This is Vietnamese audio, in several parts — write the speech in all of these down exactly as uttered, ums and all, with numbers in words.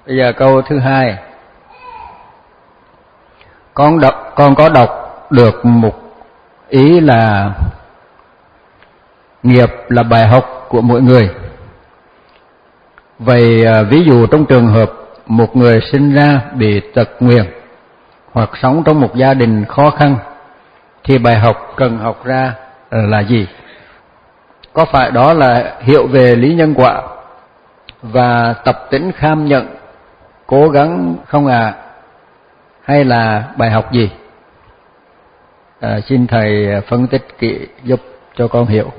Bây giờ câu thứ hai. Con đọc, con có đọc được một ý là nghiệp là bài học của mỗi người. Vậy ví dụ trong trường hợp một người sinh ra bị tật nguyền hoặc sống trong một gia đình khó khăn thì bài học cần học ra là gì? Có phải đó là hiểu về lý nhân quả và tập tính kham nhận, cố gắng không à? Hay là bài học gì? À, xin thầy phân tích kỹ giúp cho con hiểu.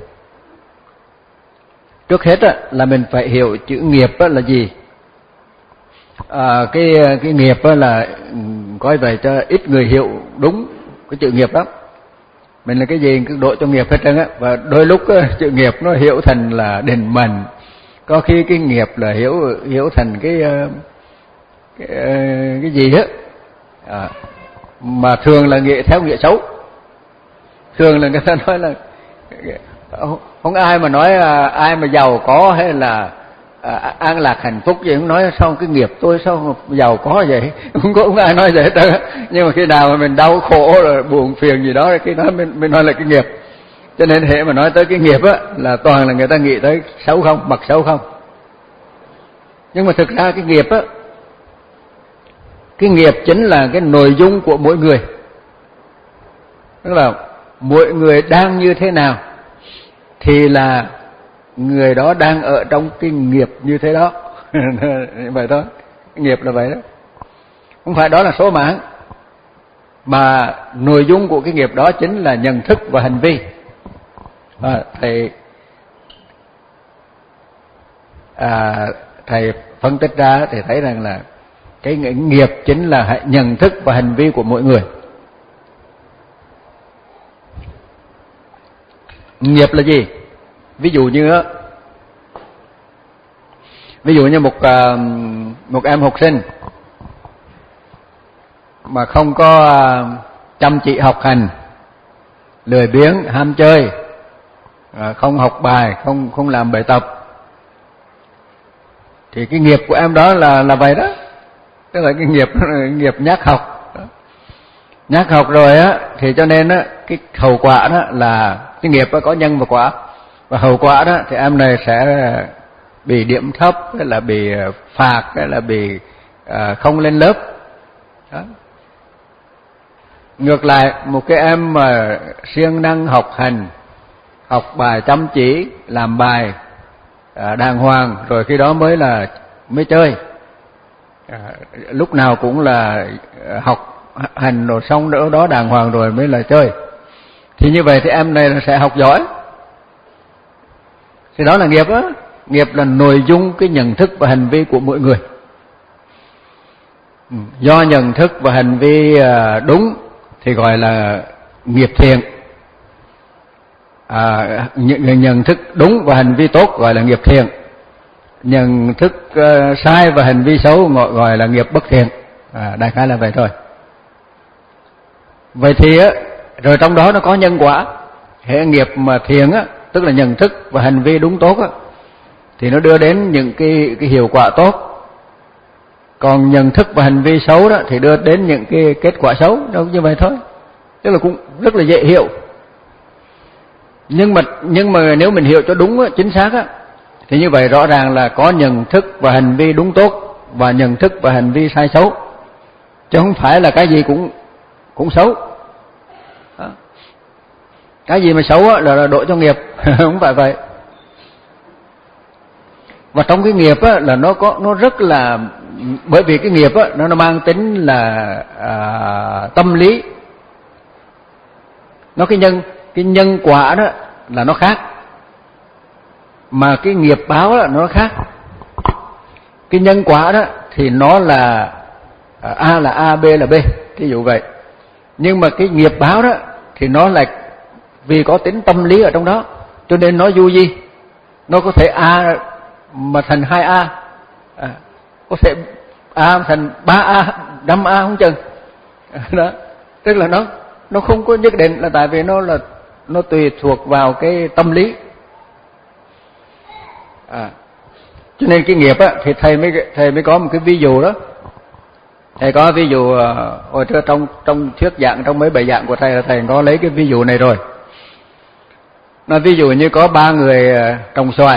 Trước hết á, là mình phải hiểu chữ nghiệp á, là gì. À, cái cái nghiệp á, là coi vậy cho ít người hiểu đúng cái chữ nghiệp lắm. Mình là cái gì cứ đội cho nghiệp hết trơn á, và đôi lúc á, chữ nghiệp nó hiểu thành là định mệnh, có khi cái nghiệp là hiểu hiểu thành cái cái, cái gì á, à, mà thường là nghĩa theo nghĩa xấu. Thường là người ta nói là không ai mà nói ai mà giàu có hay là à, an lạc hạnh phúc gì cũng nói sao cái nghiệp tôi sao giàu có vậy, không có không ai nói vậy hết trơn. Nhưng mà khi nào mà mình đau khổ rồi buồn phiền gì đó khi đó mình mình nói là cái nghiệp. Cho nên hệ mà nói tới cái nghiệp á là toàn là người ta nghĩ tới xấu không, mặt xấu không. Nhưng mà thực ra cái nghiệp á, cái nghiệp chính là cái nội dung của mỗi người. Tức là mỗi người đang như thế nào thì là người đó đang ở trong cái nghiệp như thế đó. Vậy thôi, nghiệp là vậy đó. Không phải đó là số mã, mà nội dung của cái nghiệp đó chính là nhận thức và hành vi. À, thầy à, thầy phân tích ra thì thấy rằng là cái nghiệp chính là nhận thức và hành vi của mỗi người. Nghiệp là gì? Ví dụ như ví dụ như một một em học sinh mà không có chăm chỉ học hành, lười biếng, ham chơi, không học bài, không không làm bài tập, thì cái nghiệp của em đó là là vậy đó. Tức là cái nghiệp nghiệp nhát học. Nhát học rồi á thì cho nên á cái hậu quả đó là cái nghiệp đó có nhân và quả, và hậu quả đó thì em này sẽ bị điểm thấp, hay là bị phạt, hay là bị à, không lên lớp đó. Ngược lại một cái em mà siêng năng học hành, học bài chăm chỉ, làm bài à, đàng hoàng, rồi khi đó mới là mới chơi, à, lúc nào cũng là học hành rồi xong nữa đó đàng hoàng rồi mới là chơi, thì như vậy thì em này sẽ học giỏi. Thì đó là nghiệp á. Nghiệp là nội dung cái nhận thức và hành vi của mỗi người. Do nhận thức và hành vi đúng thì gọi là nghiệp thiện, à, nhận thức đúng và hành vi tốt gọi là nghiệp thiện, nhận thức uh, sai và hành vi xấu gọi, gọi là nghiệp bất thiện. À, đại khái là vậy thôi. Vậy thì á, rồi trong đó nó có nhân quả. Hệ nghiệp mà thiện á, tức là nhận thức và hành vi đúng tốt á, thì nó đưa đến những cái cái hiệu quả tốt. Còn nhận thức và hành vi xấu đó thì đưa đến những cái kết quả xấu, đâu như vậy thôi. Tức là cũng rất là dễ hiểu. Nhưng mà nhưng mà nếu mình hiểu cho đúng á, chính xác á, thì như vậy rõ ràng là có nhận thức và hành vi đúng tốt và nhận thức và hành vi sai xấu, chứ không phải là cái gì cũng cũng xấu. Đó. Cái gì mà xấu á, là, là đổ cho nghiệp, không phải vậy. Và trong cái nghiệp á, là nó có nó rất là, bởi vì cái nghiệp á, nó nó mang tính là à, tâm lý. Nó cái nhân cái nhân quả đó là nó khác, mà cái nghiệp báo đó nó khác. Cái nhân quả đó thì nó là A là A, B là B, ví dụ vậy. Nhưng mà cái nghiệp báo đó thì nó là vì có tính tâm lý ở trong đó, cho nên nó du di. Nó có thể A mà thành hai A, à, có thể A thành ba A, năm A không chừng. Đó, tức là nó nó không có nhất định, là tại vì nó là nó tùy thuộc vào cái tâm lý. À, Cho nên cái nghiệp á thì thầy mới thầy mới có một cái ví dụ đó. Thầy có ví dụ hồi trước trong trong thuyết giảng, trong mấy bài giảng của thầy là thầy có lấy cái ví dụ này rồi. Nó ví dụ như có ba người trồng xoài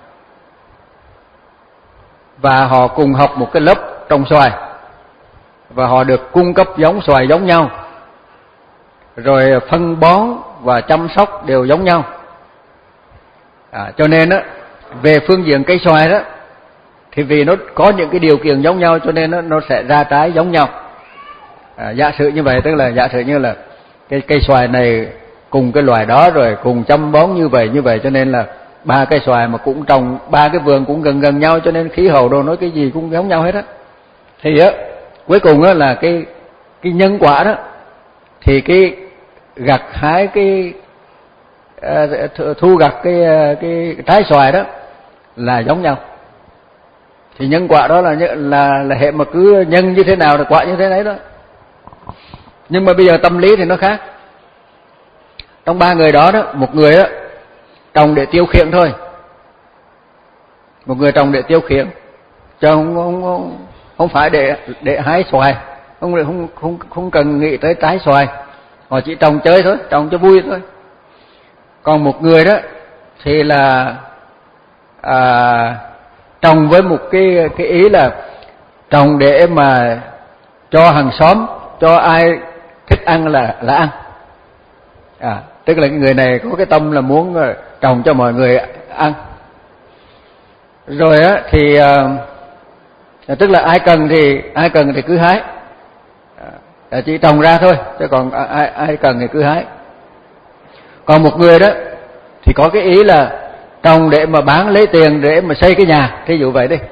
và họ cùng học một cái lớp trồng xoài và họ được cung cấp giống xoài giống nhau, rồi phân bón và chăm sóc đều giống nhau. À, cho nên á, về phương diện cây xoài đó thì vì nó có những cái điều kiện giống nhau cho nên nó, nó sẽ ra trái giống nhau. À, giả sử như vậy, tức là giả sử như là cái cây xoài này cùng cái loài đó rồi cùng chăm bón như vậy như vậy cho nên là ba cây xoài mà cũng trồng ba cái vườn cũng gần gần nhau cho nên khí hậu đồ nói cái gì cũng giống nhau hết á. Thì á cuối cùng á là cái cái nhân quả đó thì cái gặt hái cái uh, thu gặt cái cái trái xoài đó là giống nhau. Thì nhân quả đó là là là hệ mà cứ nhân như thế nào thì quả như thế đấy đó. Nhưng mà bây giờ tâm lý thì nó khác. Trong ba người đó đó, một người đó trồng để tiêu khiển thôi. Một người trồng để tiêu khiển, chứ không không không, không phải để để hái xoài, không không không không cần nghĩ tới trái xoài. Họ chỉ trồng chơi thôi, trồng cho vui thôi. Còn một người đó thì là à, trồng với một cái cái ý là trồng để mà cho hàng xóm, cho ai thích ăn là là ăn. À, tức là người này có cái tâm là muốn trồng cho mọi người ăn. Rồi á thì à, tức là ai cần thì ai cần thì cứ hái. À, chỉ trồng ra thôi, chứ còn ai ai cần thì cứ hái. Còn một người đó thì có cái ý là trồng để mà bán lấy tiền để mà xây cái nhà, thí dụ vậy đi.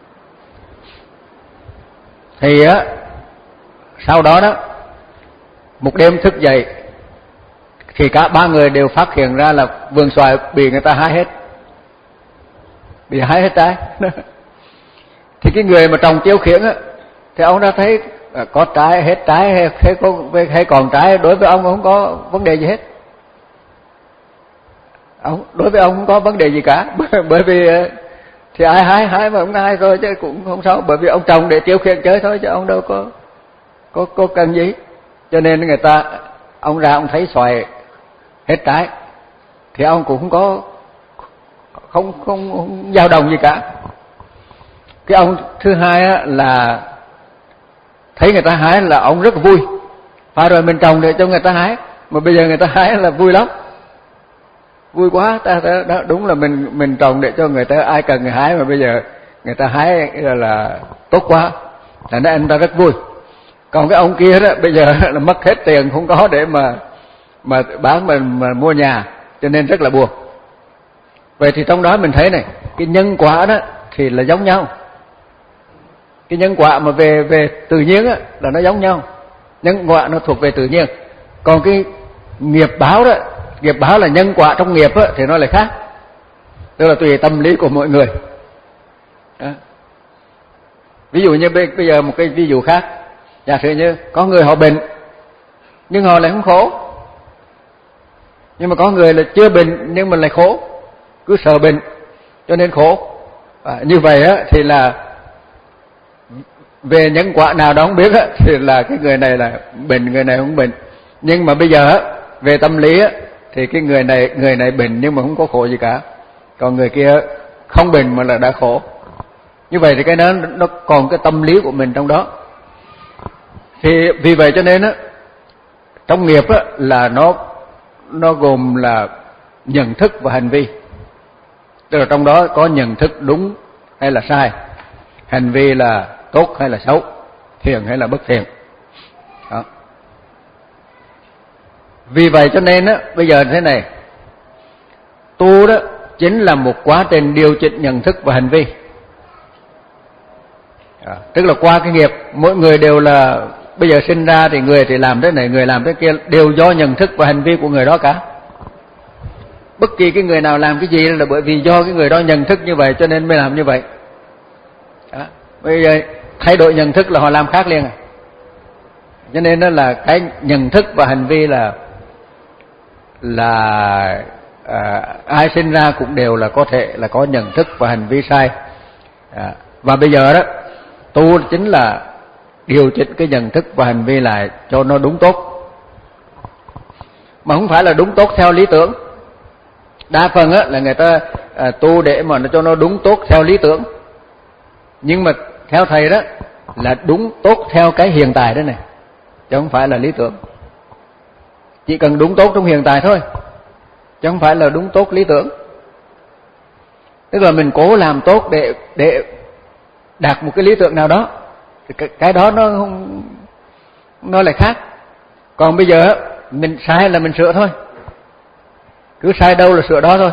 Thì á sau đó đó một đêm thức dậy thì cả ba người đều phát hiện ra là vườn xoài bị người ta hái hết, bị hái hết trái. Thì cái người mà trồng tiêu khiển á thì ông đã thấy có trái hết trái hay, hay, có, hay còn trái, đối với ông không có vấn đề gì hết. Ông đối với ông không có vấn đề gì cả, bởi vì thì ai hái hái mà ông hái thôi chứ cũng không sao, bởi vì ông trồng để tiêu khiển chơi thôi chứ ông đâu có có có cần gì. Cho nên người ta ông ra ông thấy xoài hết trái thì ông cũng không có không không, không dao động gì cả. Cái ông thứ hai á, là thấy người ta hái là ông rất vui, phải rồi mình trồng để cho người ta hái mà bây giờ người ta hái là vui lắm, vui quá ta, ta đó, đúng là mình mình trồng để cho người ta ai cần người hái mà bây giờ người ta hái là, là tốt quá, thành ra anh ta rất vui. Còn cái ông kia đó bây giờ là mất hết tiền không có để mà mà bán mình mà mua nhà, cho nên rất là buồn. Vậy thì trong đó mình thấy này, cái nhân quả đó thì là giống nhau. Cái nhân quả mà về về tự nhiên á là nó giống nhau. Nhân quả nó thuộc về tự nhiên. Còn cái nghiệp báo đó, nghiệp báo là nhân quả trong nghiệp á thì nó lại khác. Tức là tùy tâm lý của mọi người. Đó. Ví dụ như bây giờ một cái ví dụ khác, giả sử như có người họ bệnh nhưng họ lại không khổ. Nhưng mà có người là chưa bệnh nhưng mà lại khổ, cứ sợ bệnh cho nên khổ. À, như vậy á thì là về nhân quả nào đó không biết á thì là cái người này là bệnh, người này không bệnh. Nhưng mà bây giờ á về tâm lý á thì cái người này người này bệnh nhưng mà không có khổ gì cả, còn người kia không bệnh mà là đã khổ. Như vậy thì cái đó nó còn cái tâm lý của mình trong đó. Thì vì vậy cho nên á trong nghiệp á là nó nó gồm là nhận thức và hành vi. Tức là trong đó có nhận thức đúng hay là sai, hành vi là tốt hay là xấu, thiện hay là bất thiện. Đó. Vì vậy cho nên á bây giờ thế này, tu đó chính là một quá trình điều chỉnh nhận thức và hành vi. Đó. Tức là qua cái nghiệp, mỗi người đều là bây giờ sinh ra thì người thì làm thế này, người làm thế kia, đều do nhận thức và hành vi của người đó cả. Bất kỳ cái người nào làm cái gì là bởi vì do cái người đó nhận thức như vậy cho nên mới làm như vậy. Đó. Bây giờ thay đổi nhận thức là họ làm khác liền à. Cho nên đó là cái nhận thức và hành vi là là à, ai sinh ra cũng đều là có thể là có nhận thức và hành vi sai. À, và bây giờ đó tu chính là điều chỉnh cái nhận thức và hành vi lại cho nó đúng tốt, mà không phải là đúng tốt theo lý tưởng. Đa phần á là người ta à, tu để mà nó cho nó đúng tốt theo lý tưởng, nhưng mà theo thầy đó là đúng tốt theo cái hiện tại đó này, chứ không phải là lý tưởng. Chỉ cần đúng tốt trong hiện tại thôi, chứ không phải là đúng tốt lý tưởng. Tức là mình cố làm tốt để để đạt một cái lý tưởng nào đó, cái, cái đó nó không, nó lại khác. Còn bây giờ mình sai là mình sửa thôi, cứ sai đâu là sửa đó thôi.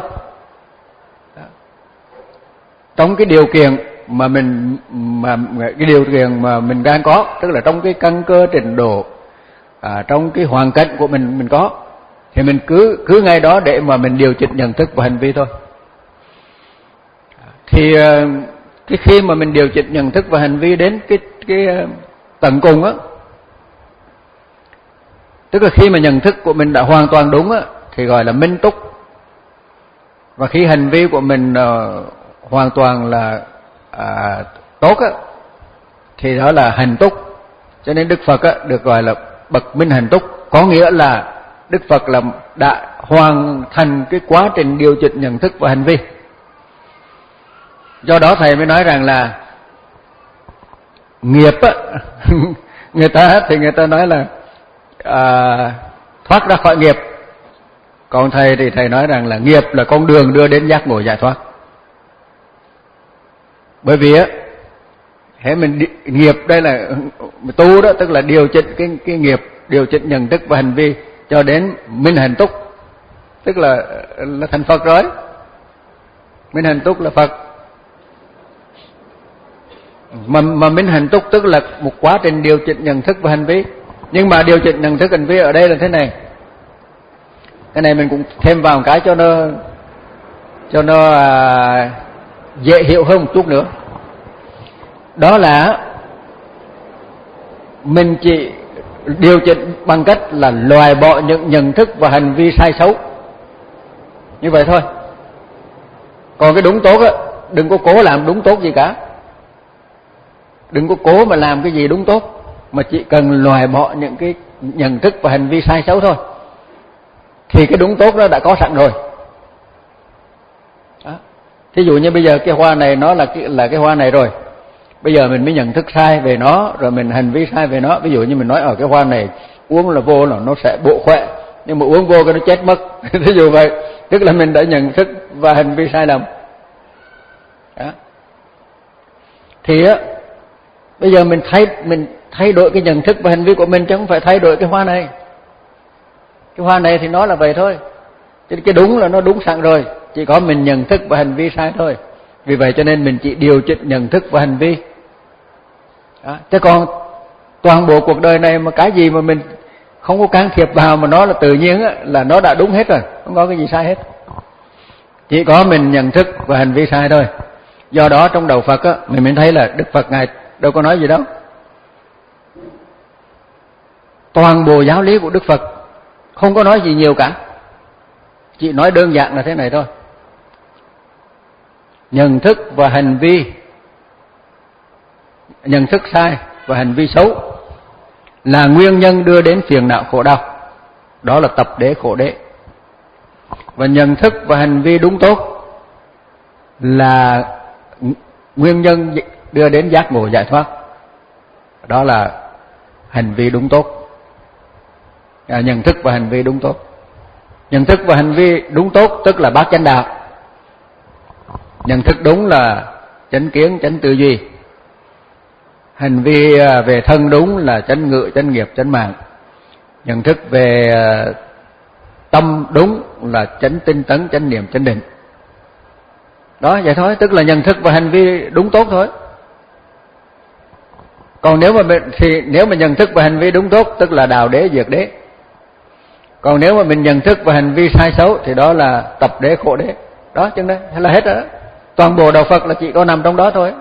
Trong cái điều kiện mà mình mà cái điều kiện mà mình đang có, tức là trong cái căn cơ trình độ, à, trong cái hoàn cảnh của mình mình có, thì mình cứ cứ ngay đó để mà mình điều chỉnh nhận thức và hành vi thôi. Thì cái khi mà mình điều chỉnh nhận thức và hành vi đến cái cái tận cùng á, tức là khi mà nhận thức của mình đã hoàn toàn đúng á thì gọi là minh túc, và khi hành vi của mình uh, hoàn toàn là à, tốt á thì đó là hành túc. Cho nên Đức Phật á được gọi là bậc minh hành túc, có nghĩa là Đức Phật là đã hoàn thành cái quá trình điều chỉnh nhận thức và hành vi. Do đó thầy mới nói rằng là nghiệp á người ta thì người ta nói là à, thoát ra khỏi nghiệp, còn thầy thì thầy nói rằng là nghiệp là con đường đưa đến giác ngộ giải thoát. Bởi vì á, hễ mình đi, nghiệp đây là tu đó, tức là điều chỉnh cái cái nghiệp, điều chỉnh nhận thức và hành vi cho đến minh hành túc, tức là là thành Phật rồi. Minh hành túc là Phật. Mà mà minh hành túc tức là một quá trình điều chỉnh nhận thức và hành vi. Nhưng mà điều chỉnh nhận thức hành vi ở đây là thế này. Cái này mình cũng thêm vào một cái cho nó cho nó à, dễ hiểu hơn một chút nữa. Đó là mình chỉ điều chỉnh bằng cách là loại bỏ những nhận thức và hành vi sai xấu, như vậy thôi. Còn cái đúng tốt á, đừng có cố làm đúng tốt gì cả, đừng có cố mà làm cái gì đúng tốt, mà chỉ cần loại bỏ những cái nhận thức và hành vi sai xấu thôi, thì cái đúng tốt nó đã có sẵn rồi. Đó. Thí dụ như bây giờ cái hoa này nó là cái, là cái hoa này rồi, bây giờ mình mới nhận thức sai về nó, rồi mình hành vi sai về nó. Ví dụ như mình nói ở cái hoa này uống là vô là nó sẽ bổ khỏe, nhưng mà uống vô cái nó chết mất. Thí dụ vậy, tức là mình đã nhận thức và hành vi sai lầm. Đó. Thì á, bây giờ mình thay mình thay đổi cái nhận thức và hành vi của mình, chứ không phải thay đổi cái hoa này. Cái hoa này thì nó là vậy thôi, chứ cái đúng là nó đúng sẵn rồi, chỉ có mình nhận thức và hành vi sai thôi. Vì vậy cho nên mình chỉ điều chỉnh nhận thức và hành vi. Đó. Chứ còn toàn bộ cuộc đời này mà cái gì mà mình không có can thiệp vào mà nó là tự nhiên á, là nó đã đúng hết rồi, không có cái gì sai hết. Chỉ có mình nhận thức và hành vi sai thôi. Do đó trong đầu Phật á, mình mới thấy là Đức Phật Ngài đâu có nói gì đâu. Toàn bộ giáo lý của Đức Phật không có nói gì nhiều cả, chỉ nói đơn giản là thế này thôi. Nhận thức và hành vi, nhận thức sai và hành vi xấu là nguyên nhân đưa đến phiền não khổ đau. Đó là tập đế khổ đế. Và nhận thức và hành vi đúng tốt là nguyên nhân đưa đến giác ngộ giải thoát. Đó là hành vi đúng tốt. À, nhận thức và hành vi đúng tốt. Nhận thức và hành vi đúng tốt tức là bát chánh đạo. Nhận thức đúng là chánh kiến, chánh tư duy. Hành vi về thân đúng là chánh ngữ, chánh nghiệp, chánh mạng. Nhận thức về tâm đúng là chánh tinh tấn, chánh niệm, chánh định. Đó, vậy thôi, tức là nhận thức và hành vi đúng tốt thôi. Còn nếu mà mình, thì nếu mà nhận thức và hành vi đúng tốt tức là đào đế diệt đế. Còn nếu mà mình nhận thức và hành vi sai xấu thì đó là tập đế khổ đế. Đó, chừng đấy là hết rồi đó. Toàn bộ đạo Phật là chỉ có nằm trong đó thôi.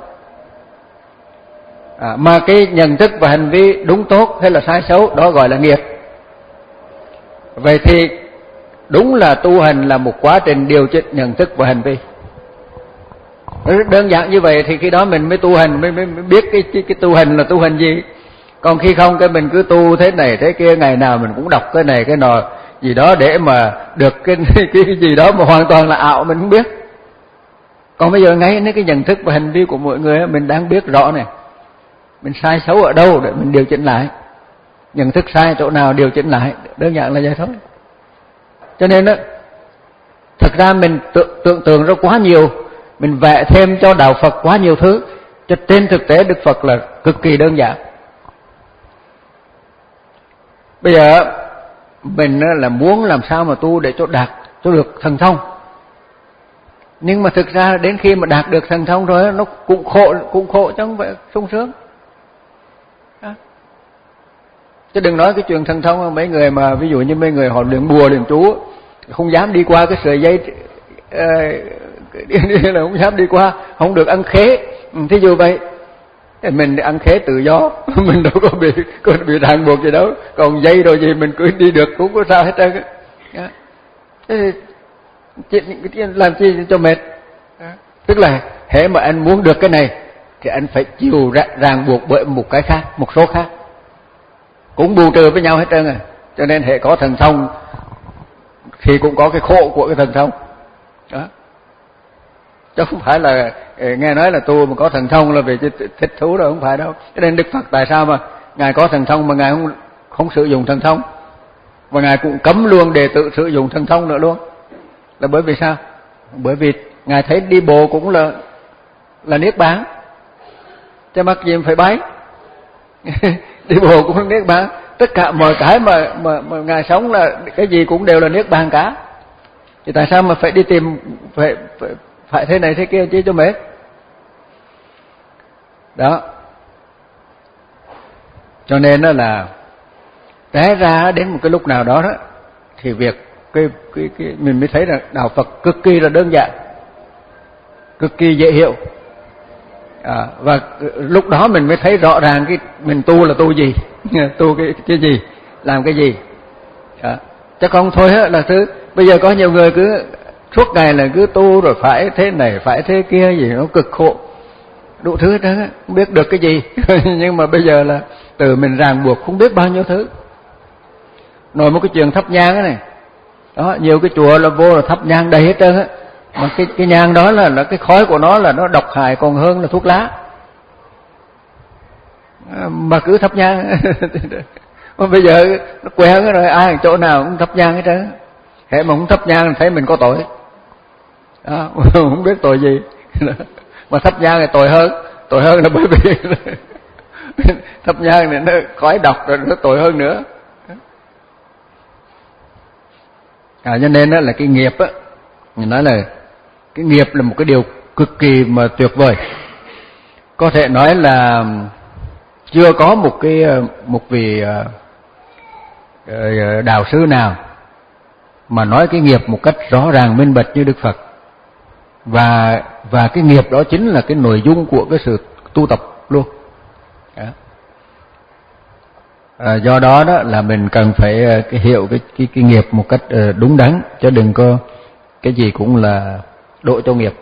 À, mà cái nhận thức và hành vi đúng tốt hay là sai xấu đó gọi là nghiệp. Vậy thì đúng là tu hành là một quá trình điều chỉnh nhận thức và hành vi. Đơn giản như vậy thì khi đó mình mới tu hành, mới, mới, mới biết cái, cái cái tu hành là tu hành gì. Còn khi không cái mình cứ tu thế này thế kia, ngày nào mình cũng đọc cái này cái nọ gì đó để mà được cái cái, cái gì đó mà hoàn toàn là ảo, mình không biết. Còn bây giờ ngay cái nhận thức và hành vi của mọi người mình đang biết rõ này, mình sai xấu ở đâu để mình điều chỉnh lại, nhận thức sai chỗ nào điều chỉnh lại, đơn giản là vậy thôi. Cho nên đó, thật ra mình tưởng, tưởng tượng ra quá nhiều, mình vẽ thêm cho đạo Phật quá nhiều thứ, cho trên thực tế Đức Phật là cực kỳ đơn giản. Bây giờ mình là muốn làm sao mà tu để cho đạt cho được thần thông, nhưng mà thực ra đến khi mà đạt được thần thông rồi nó cũng khổ, cũng khổ chứ không phải sung sướng. À. Chứ đừng nói cái chuyện thần thông, mấy người mà ví dụ như mấy người họ luyện bùa luyện chú không dám đi qua cái sợi dây là không dám đi qua, không được ăn khế. Thí dụ vậy, mình ăn khế tự do, mình đâu có bị có bị ràng buộc gì đâu, còn dây rồi gì mình cứ đi được cũng có sao hết trơn. Thế thì làm chi cho mệt. Tức là hễ mà anh muốn được cái này thì anh phải chịu ràng buộc bởi một cái khác, một số khác, cũng bù trừ với nhau hết trơn. À cho nên hễ có thần thông thì cũng có cái khổ của cái thần thông đó. Chứ không phải là nghe nói là tu mà có thần thông là vì thích thú đâu, không phải đâu. Cho nên Đức Phật tại sao mà Ngài có thần thông mà Ngài không không sử dụng thần thông, và Ngài cũng cấm luôn đệ tử sử dụng thần thông nữa luôn, là bởi vì sao? Bởi vì Ngài thấy đi bộ cũng là là niết bàn, chứ mắc gì phải bái. Đi bộ cũng là niết bàn, tất cả mọi cái mà, mà mà Ngài sống là cái gì cũng đều là niết bàn cả. Thì tại sao mà phải đi tìm phải phải, phải thế này thế kia chứ cho mệt. Đó. Cho nên đó là té ra đến một cái lúc nào đó đó thì việc cái cái cái mình mới thấy là đạo Phật cực kỳ là đơn giản, cực kỳ dễ hiểu. À, và lúc đó mình mới thấy rõ ràng cái mình tu là tu gì, tu cái cái gì, làm cái gì. À, chứ không thôi á là thứ bây giờ có nhiều người cứ suốt ngày là cứ tu rồi phải thế này phải thế kia gì, nó cực khổ đủ thứ đó, không biết được cái gì. Nhưng mà bây giờ là từ mình ràng buộc không biết bao nhiêu thứ. Nói một cái chuyện thắp nhang này đó, nhiều cái chùa là vô là thắp nhang đầy hết trơn á, mà cái cái nhang đó là là cái khói của nó là nó độc hại còn hơn là thuốc lá, mà cứ thắp nhang. Mà bây giờ nó quen rồi, ai chỗ nào cũng thắp nhang hết trơn. Hễ mà không thắp nhang thấy mình có tội đó, không biết tội gì. Mà thắp nhang thì tội hơn, tội hơn là bởi vì thắp nhang này nó khói độc rồi nó tội hơn nữa. À, cho nên đó là cái nghiệp á, mình nói là cái nghiệp là một cái điều cực kỳ mà tuyệt vời. Có thể nói là chưa có một cái một vị đạo sư nào mà nói cái nghiệp một cách rõ ràng minh bạch như Đức Phật. Và và cái nghiệp đó chính là cái nội dung của cái sự tu tập luôn. Đó. À, do đó đó là mình cần phải cái hiểu cái cái cái nghiệp một cách đúng đắn, chứ đừng có cái gì cũng là độ cho nghiệp.